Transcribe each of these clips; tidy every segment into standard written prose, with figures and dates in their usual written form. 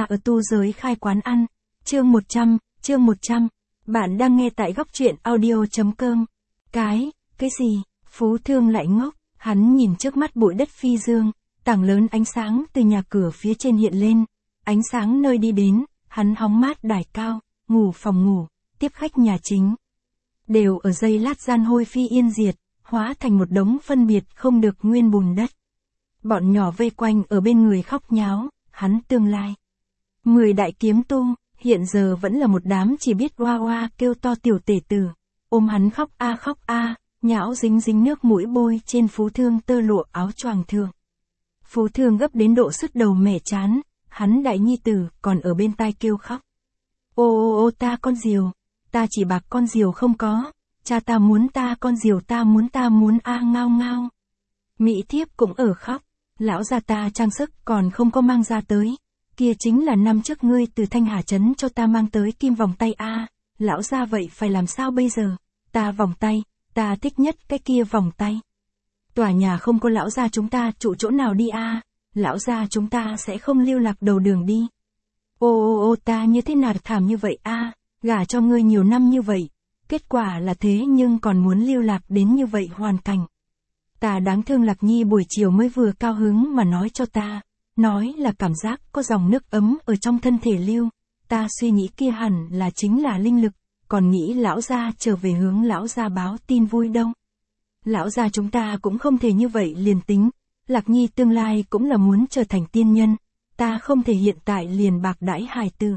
ở tu giới khai quán ăn. Chương 100. Bạn đang nghe tại góc truyện audio.com. Cái gì? Phú Thương lại ngốc, hắn nhìn trước mắt bụi đất phi dương, tảng lớn ánh sáng từ nhà cửa phía trên hiện lên. Ánh sáng nơi đi đến, hắn hóng mát đài cao, ngủ phòng ngủ, tiếp khách nhà chính. Đều ở giây lát gian hôi phi yên diệt, hóa thành một đống phân biệt không được nguyên bùn đất. Bọn nhỏ vây quanh ở bên người khóc nháo, hắn tương lai 10 đại kiếm tu, hiện giờ vẫn là một đám chỉ biết oa oa kêu to tiểu tể tử, ôm hắn khóc a, nhão dính nước mũi bôi trên Phú Thương tơ lụa áo choàng thường. Phú Thương gấp đến độ sứt đầu mẻ chán, hắn đại nhi tử còn ở bên tai kêu khóc. Ô ta con diều, ta chỉ bạc con diều không có, cha ta muốn ta con diều ta muốn a ngao. Mỹ thiếp cũng ở khóc, lão gia ta trang sức còn không có mang ra tới, kia chính là năm trước ngươi từ Thanh Hà trấn cho ta mang tới kim vòng tay a, lão gia vậy phải làm sao bây giờ, ta vòng tay, ta thích nhất cái kia vòng tay. Tòa nhà không có lão gia chúng ta trụ chỗ nào đi a, lão gia chúng ta sẽ không lưu lạc đầu đường đi. Ô ta như thế nào thảm như vậy a, gả cho ngươi nhiều năm như vậy, kết quả là thế nhưng còn muốn lưu lạc đến như vậy hoàn cảnh. Ta đáng thương Lạc Nhi buổi chiều mới vừa cao hứng mà nói cho ta, nói là cảm giác có dòng nước ấm ở trong thân thể lưu, ta suy nghĩ kia hẳn là chính là linh lực, còn nghĩ lão gia trở về hướng lão gia báo tin vui đâu. Lão gia chúng ta cũng không thể như vậy liền tính, Lạc Nhi tương lai cũng là muốn trở thành tiên nhân, ta không thể hiện tại liền bạc đãi hài tử.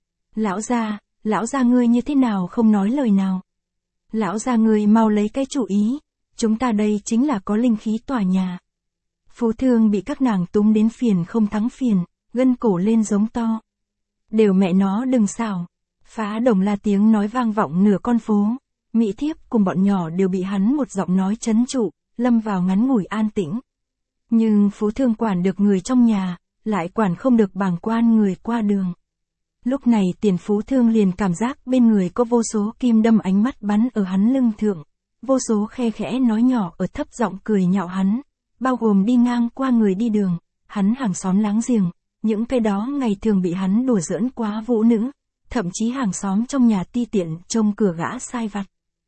Lão gia ngươi như thế nào không nói lời nào. Lão gia ngươi mau lấy cái chủ ý, chúng ta đây chính là có linh khí tòa nhà. Phú Thương bị các nàng túm đến phiền không thắng phiền, gân cổ lên giống to. Đều mẹ nó đừng xảo. Phá đồng la tiếng nói vang vọng nửa con phố, Mỹ thiếp cùng bọn nhỏ đều bị hắn một giọng nói trấn trụ, lâm vào ngắn ngủi an tĩnh. Nhưng Phú Thương quản được người trong nhà, lại quản không được bàng quan người qua đường. Lúc này Tiền Phú Thương liền cảm giác bên người có vô số kim đâm ánh mắt bắn ở hắn lưng thượng, vô số khe khẽ nói nhỏ ở thấp giọng cười nhạo hắn, bao gồm đi ngang qua người đi đường, hắn hàng xóm láng giềng, những cái đó ngày thường bị hắn đùa giỡn quá vũ nữ, thậm chí hàng xóm trong nhà ti tiện trông cửa gã sai vặt.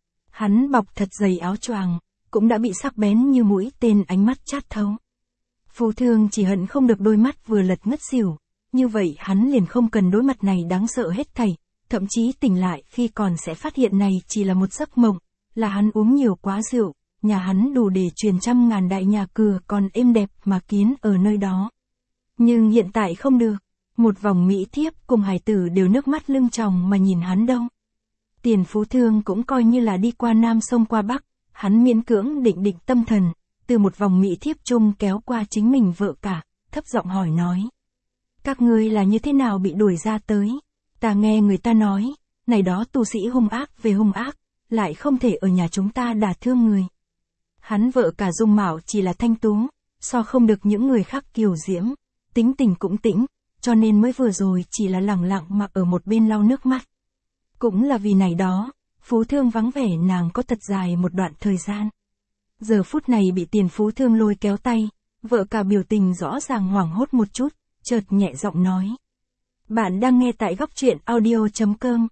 Hắn bọc thật dày áo choàng, cũng đã bị sắc bén như mũi tên ánh mắt chát thấu. Phú Thương chỉ hận không được đôi mắt vừa lật ngất xỉu, như vậy hắn liền không cần đối mặt này đáng sợ hết thảy, thậm chí tỉnh lại khi còn sẽ phát hiện này chỉ là một giấc mộng, là hắn uống nhiều quá rượu, nhà hắn đủ để truyền 100.000 đại nhà cửa còn êm đẹp mà kiến ở nơi đó. Nhưng hiện tại không được, một vòng Mỹ thiếp cùng hải tử đều nước mắt lưng tròng mà nhìn hắn đâu. Tiền Phú Thương cũng coi như là đi qua Nam sông qua Bắc, hắn miễn cưỡng định tâm thần, từ một vòng Mỹ thiếp chung kéo qua chính mình vợ cả, thấp giọng hỏi nói. Các ngươi là như thế nào bị đuổi ra tới? Ta nghe người ta nói, này đó tu sĩ hung ác về hung ác, lại không thể ở nhà chúng ta đả thương người. Hắn vợ cả dung mạo chỉ là thanh tú, so không được những người khác kiều diễm, tính tình cũng tĩnh, cho nên mới vừa rồi chỉ là lẳng lặng mà ở một bên lau nước mắt. Cũng là vì này đó, Phú Thương vắng vẻ nàng có thật dài một đoạn thời gian. Giờ phút này bị Tiền Phú Thương lôi kéo tay, vợ cả biểu tình rõ ràng hoảng hốt một chút, chợt nhẹ giọng nói. Bạn đang nghe tại góc truyện audio.com.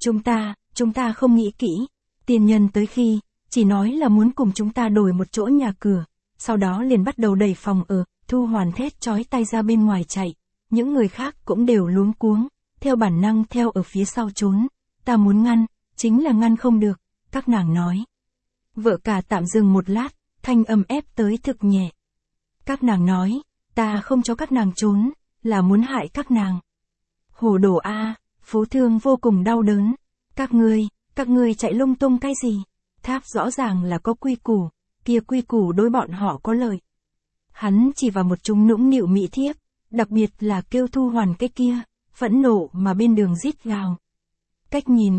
Chúng ta không nghĩ kỹ, tiền nhân tới khi, chỉ nói là muốn cùng chúng ta đổi một chỗ nhà cửa, sau đó liền bắt đầu đẩy phòng ở, Thu Hoàn thét chói tay ra bên ngoài chạy, những người khác cũng đều luống cuống, theo bản năng theo ở phía sau trốn, ta muốn ngăn, chính là ngăn không được, các nàng nói. Vợ cả tạm dừng một lát, thanh âm ép tới thực nhẹ. Các nàng nói, ta không cho các nàng trốn, là muốn hại các nàng. Hồ đồ a, Phú Thương vô cùng đau đớn. Các ngươi chạy lung tung cái gì? Tháp rõ ràng là có quy củ, kia quy củ đối bọn họ có lợi. Hắn chỉ vào một chúng nũng nịu Mỹ thiếp, đặc biệt là kêu Thu Hoàn cái kia, phẫn nộ mà bên đường rít gào. Cách nhìn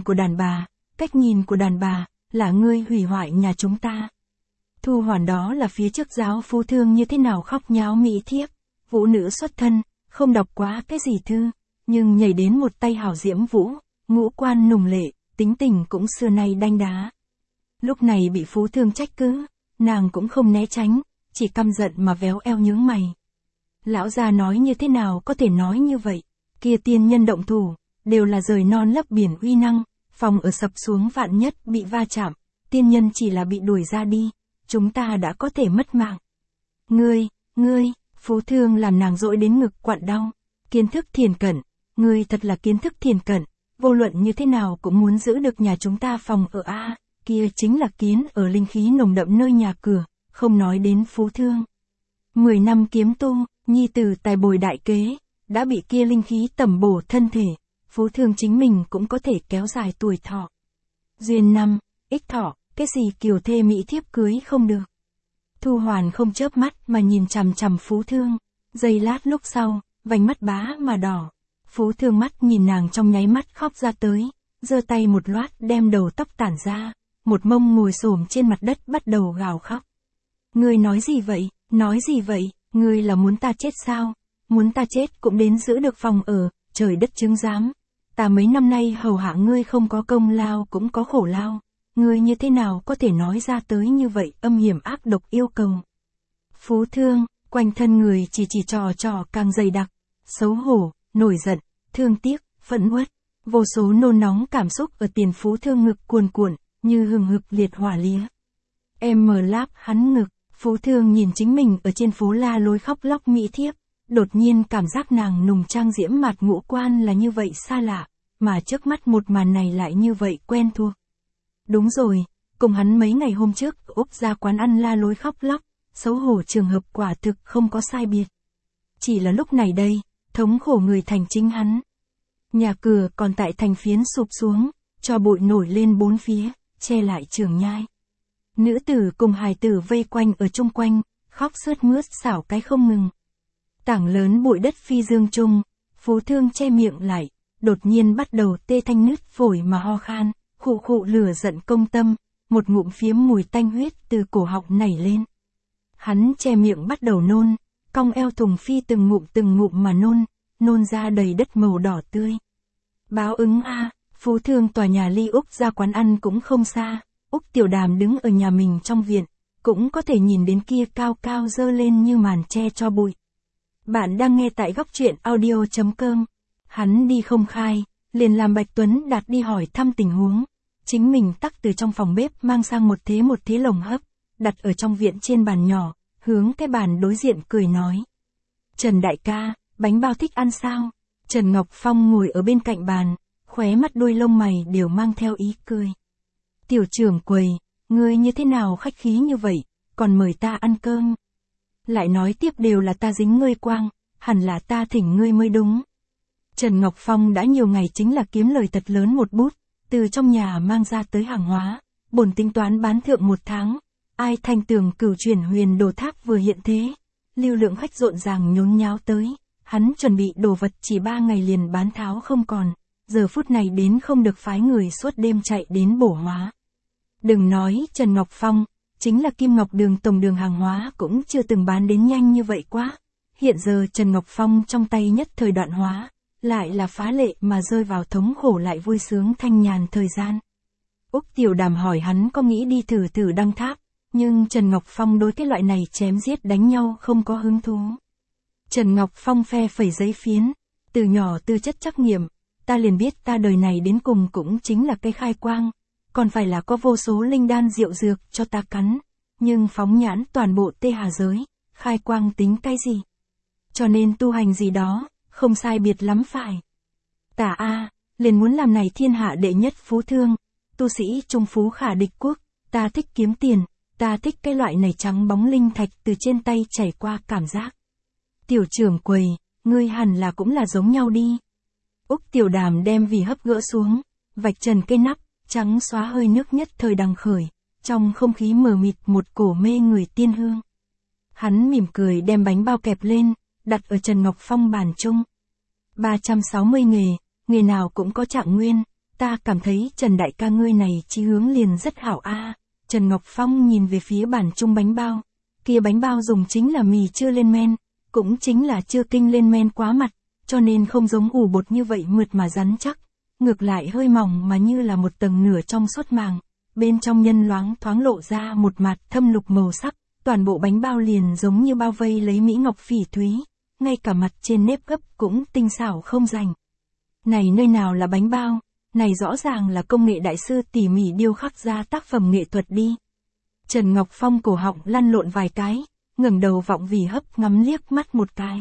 của đàn bà, là ngươi hủy hoại nhà chúng ta. Thu Hoàn đó là phía trước giáo Phú Thương như thế nào khóc nháo Mỹ thiếp, vũ nữ xuất thân, không đọc quá cái gì thư, nhưng nhảy đến một tay hảo diễm vũ, ngũ quan nùng lệ, tính tình cũng xưa nay đanh đá. Lúc này bị Phú Thương trách cứ, nàng cũng không né tránh, chỉ căm giận mà véo eo nhướng mày. Lão gia nói như thế nào có thể nói như vậy, kia tiên nhân động thủ, đều là rời non lấp biển uy năng, phòng ở sập xuống vạn nhất bị va chạm, tiên nhân chỉ là bị đuổi ra đi, chúng ta đã có thể mất mạng. Ngươi, Phú Thương làm nàng dỗi đến ngực quặn đau, kiến thức thiền cận, ngươi thật là kiến thức thiền cận, vô luận như thế nào cũng muốn giữ được nhà chúng ta phòng ở a, kia chính là kiến ở linh khí nồng đậm nơi nhà cửa, không nói đến Phú Thương. 10 năm kiếm tu, nhi tử tài bồi đại kế, đã bị kia linh khí tẩm bổ thân thể, Phú Thương chính mình cũng có thể kéo dài tuổi thọ. Duyên năm, ích thọ, cái gì kiều thê mỹ thiếp cưới không được. Thu Hoàn không chớp mắt mà nhìn chằm chằm Phú Thương, giây lát lúc sau, vành mắt bá mà đỏ. Phú Thương mắt nhìn nàng trong nháy mắt khóc ra tới, giơ tay một loát đem đầu tóc tản ra, một mông ngồi xổm trên mặt đất bắt đầu gào khóc. Ngươi nói gì vậy, ngươi là muốn ta chết sao? Muốn ta chết cũng đến giữ được phòng ở, trời đất chứng giám. Ta mấy năm nay hầu hạ ngươi không có công lao cũng có khổ lao, ngươi như thế nào có thể nói ra tới như vậy âm hiểm ác độc yêu cầu. Phú Thương, quanh thân người chỉ trò càng dày đặc, xấu hổ, nổi giận, thương tiếc, phẫn uất, vô số nôn nóng cảm xúc ở tiền Phú Thương ngực cuồn cuộn, như hừng hực liệt hỏa lía. Em mở láp hắn ngực, Phú Thương nhìn chính mình ở trên phố la lối khóc lóc mỹ thiếp, đột nhiên cảm giác nàng nùng trang diễm mặt ngũ quan là như vậy xa lạ, mà trước mắt một màn này lại như vậy quen thuộc. Đúng rồi, cùng hắn mấy ngày hôm trước Úc ra quán ăn la lối khóc lóc, xấu hổ trường hợp quả thực không có sai biệt. Chỉ là lúc này đây, thống khổ người thành chính hắn. Nhà cửa còn tại thành phiến sụp xuống, cho bụi nổi lên bốn phía, che lại trường nhai. Nữ tử cùng hài tử vây quanh ở chung quanh, khóc sướt mướt xảo cái không ngừng. Tảng lớn bụi đất phi dương chung, Phú Thương che miệng lại, đột nhiên bắt đầu tê thanh nứt phổi mà ho khan, khụ lửa giận công tâm, một ngụm phiếm mùi tanh huyết từ cổ họng nảy lên. Hắn che miệng bắt đầu nôn, cong eo thùng phi từng ngụm mà nôn ra đầy đất màu đỏ tươi. Báo ứng a, Phú Thương tòa nhà ly Úc ra quán ăn cũng không xa, Úc Tiểu Đàm đứng ở nhà mình trong viện, cũng có thể nhìn đến kia cao cao dơ lên như màn che cho bụi. Bạn đang nghe tại góc truyện audio.com. Hắn đi không khai, liền làm Bạch Tuấn Đạt đi hỏi thăm tình huống. Chính mình tắc từ trong phòng bếp mang sang một thế lồng hấp, đặt ở trong viện trên bàn nhỏ, hướng cái bàn đối diện cười nói. Trần đại ca, bánh bao thích ăn sao? Trần Ngọc Phong ngồi ở bên cạnh bàn, khóe mắt đuôi lông mày đều mang theo ý cười. Tiểu trưởng quầy, ngươi như thế nào khách khí như vậy, còn mời ta ăn cơm. Lại nói tiếp đều là ta dính ngươi quang, hẳn là ta thỉnh ngươi mới đúng. Trần Ngọc Phong đã nhiều ngày chính là kiếm lời thật lớn một bút, từ trong nhà mang ra tới hàng hóa, bổn tính toán bán thượng 1 tháng. Ai thanh tường Cửu Chuyển Huyền Đồ Tháp vừa hiện thế, lưu lượng khách rộn ràng nhốn nháo tới, hắn chuẩn bị đồ vật chỉ 3 ngày liền bán tháo không còn, giờ phút này đến không được phái người suốt đêm chạy đến bổ hóa. Đừng nói Trần Ngọc Phong, chính là Kim Ngọc Đường tổng đường hàng hóa cũng chưa từng bán đến nhanh như vậy quá. Hiện giờ Trần Ngọc Phong trong tay nhất thời đoạn hóa, lại là phá lệ mà rơi vào thống khổ lại vui sướng thanh nhàn thời gian. Úc Tiểu Đàm hỏi hắn có nghĩ đi thử đăng tháp, nhưng Trần Ngọc Phong đối cái loại này chém giết đánh nhau không có hứng thú. Trần Ngọc Phong phe phẩy giấy phiến, từ nhỏ tư chất trắc nghiệm, ta liền biết ta đời này đến cùng cũng chính là cây khai quang, còn phải là có vô số linh đan diệu dược cho ta cắn, nhưng phóng nhãn toàn bộ Tê Hà giới, khai quang tính cái gì? Cho nên tu hành gì đó, không sai biệt lắm phải. Tả A, liền muốn làm này thiên hạ đệ nhất phú thương, tu sĩ trung phú khả địch quốc, ta thích kiếm tiền, ta thích cái loại này trắng bóng linh thạch từ trên tay chảy qua cảm giác. Tiểu trưởng quầy, ngươi hẳn là cũng là giống nhau đi. Úc Tiểu Đàm đem vì hấp gỡ xuống, vạch trần cây nắp, trắng xóa hơi nước nhất thời đằng khởi, trong không khí mờ mịt một cổ mê người tiên hương. Hắn mỉm cười đem bánh bao kẹp lên, đặt ở Trần Ngọc Phong bàn chung. 360 nghề nào cũng có trạng nguyên, ta cảm thấy Trần đại ca ngươi này chí hướng liền rất hảo a. Trần Ngọc Phong nhìn về phía bàn chung bánh bao, kia bánh bao dùng chính là mì chưa lên men, cũng chính là chưa kinh lên men quá mặt, cho nên không giống ủ bột như vậy mượt mà rắn chắc, ngược lại hơi mỏng mà như là một tầng nửa trong suốt màng, bên trong nhân loáng thoáng lộ ra một mặt thâm lục màu sắc, toàn bộ bánh bao liền giống như bao vây lấy mỹ ngọc phỉ thúy, ngay cả mặt trên nếp gấp cũng tinh xảo không rành. Này nơi nào là bánh bao, này rõ ràng là công nghệ đại sư tỉ mỉ điêu khắc ra tác phẩm nghệ thuật đi. Trần Ngọc Phong cổ họng lăn lộn vài cái, ngẩng đầu vọng vì hấp ngắm liếc mắt một cái.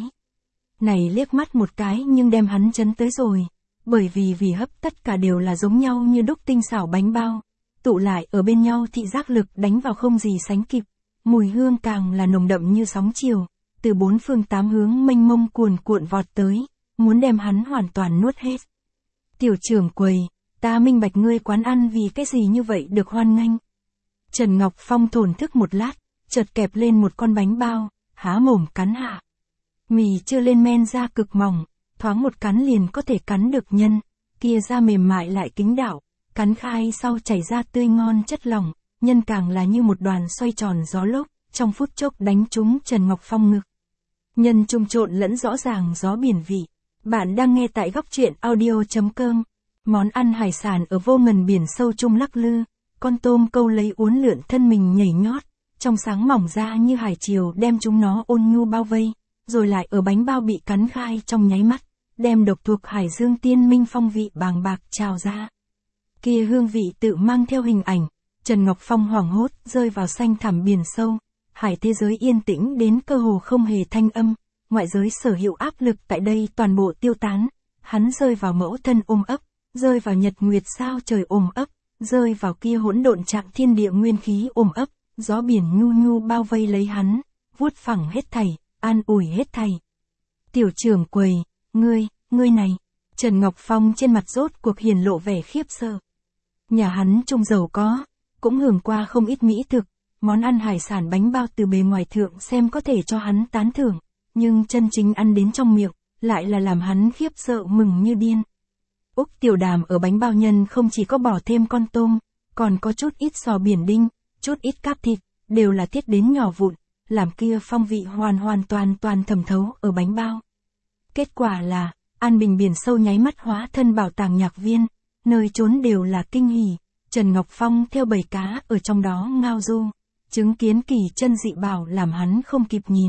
Này liếc mắt một cái nhưng đem hắn chấn tới rồi, bởi vì hấp tất cả đều là giống nhau như đúc tinh xảo bánh bao, tụ lại ở bên nhau thị giác lực đánh vào không gì sánh kịp, mùi hương càng là nồng đậm như sóng chiều, từ bốn phương tám hướng mênh mông cuồn cuộn vọt tới, muốn đem hắn hoàn toàn nuốt hết. Tiểu trưởng quầy, ta minh bạch ngươi quán ăn vì cái gì như vậy được hoan nghênh. Trần Ngọc Phong thổn thức một lát, chợt kẹp lên một con bánh bao, há mồm cắn hạ. Mì chưa lên men da cực mỏng, thoáng một cắn liền có thể cắn được nhân, kia da mềm mại lại kính đảo, cắn khai sau chảy ra tươi ngon chất lỏng, nhân càng là như một đoàn xoay tròn gió lốc, trong phút chốc đánh trúng Trần Ngọc Phong ngực. Nhân trung trộn lẫn rõ ràng gió biển vị. Bạn đang nghe tại góc truyện audio.com. Món ăn hải sản ở vô ngần biển sâu trung lắc lư, con tôm câu lấy uốn lượn thân mình nhảy nhót, trong sáng mỏng ra như hải triều đem chúng nó ôn nhu bao vây, rồi lại ở bánh bao bị cắn khai trong nháy mắt, đem độc thuộc hải dương tiên minh phong vị bàng bạc trào ra. Kia hương vị tự mang theo hình ảnh, Trần Ngọc Phong hoảng hốt rơi vào xanh thẳm biển sâu, hải thế giới yên tĩnh đến cơ hồ không hề thanh âm, ngoại giới sở hữu áp lực tại đây toàn bộ tiêu tán, hắn rơi vào mẫu thân ôm ấp, rơi vào nhật nguyệt sao trời ôm ấp, rơi vào kia hỗn độn trạng thiên địa nguyên khí ôm ấp, gió biển nhu nhu bao vây lấy hắn, vuốt phẳng hết thảy, an ủi hết thảy. Tiểu trưởng quầy, ngươi này, Trần Ngọc Phong trên mặt rốt cuộc hiển lộ vẻ khiếp sợ. Nhà hắn trông giàu có, cũng hưởng qua không ít mỹ thực, món ăn hải sản bánh bao từ bề ngoài thượng xem có thể cho hắn tán thưởng, nhưng chân chính ăn đến trong miệng, lại là làm hắn khiếp sợ mừng như điên. Úc Tiểu Đàm ở bánh bao nhân không chỉ có bỏ thêm con tôm, còn có chút ít sò biển đinh, chút ít cáp thịt, đều là thiết đến nhỏ vụn, làm kia phong vị hoàn toàn thẩm thấu ở bánh bao. Kết quả là, An Bình biển sâu nháy mắt hóa thân bảo tàng nhạc viên, nơi trốn đều là kinh hỉ, Trần Ngọc Phong theo bầy cá ở trong đó ngao du, chứng kiến kỳ chân dị bảo làm hắn không kịp nhìn.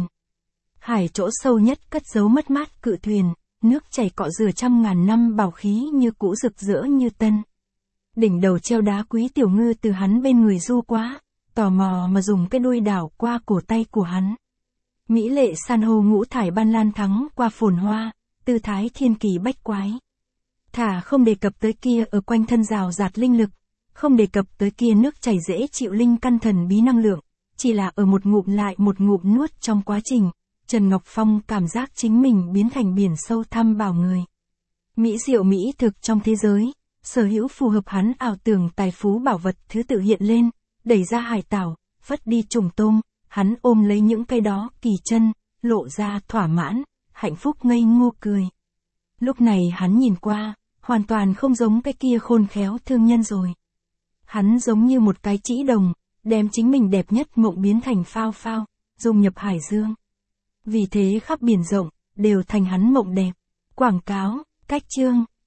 Hải chỗ sâu nhất cất giấu mất mát cự thuyền, nước chảy cọ rửa trăm ngàn năm bảo khí như cũ rực rỡ như tân. Đỉnh đầu treo đá quý tiểu ngư từ hắn bên người du quá, tò mò mà dùng cái đuôi đảo qua cổ tay của hắn. Mỹ lệ san hô ngũ thải ban lan thắng qua phồn hoa, tư thái thiên kỳ bách quái. Thả không đề cập tới kia ở quanh thân rào rạt linh lực, không đề cập tới kia nước chảy dễ chịu linh căn thần bí năng lượng, chỉ là ở một ngụm lại một ngụm nuốt trong quá trình, Trần Ngọc Phong cảm giác chính mình biến thành biển sâu thăm bảo người. Mỹ diệu mỹ thực trong thế giới, sở hữu phù hợp hắn ảo tưởng tài phú bảo vật thứ tự hiện lên, đẩy ra hải tảo, phất đi trùng tôm, hắn ôm lấy những cây đó kỳ chân, lộ ra thỏa mãn, hạnh phúc ngây ngô cười. Lúc này hắn nhìn qua, hoàn toàn không giống cái kia khôn khéo thương nhân rồi. Hắn giống như một cái trĩ đồng, đem chính mình đẹp nhất mộng biến thành phao phao, dung nhập hải dương. Vì thế khắp biển rộng, đều thành hắn mộng đẹp. Quảng cáo, cách chương.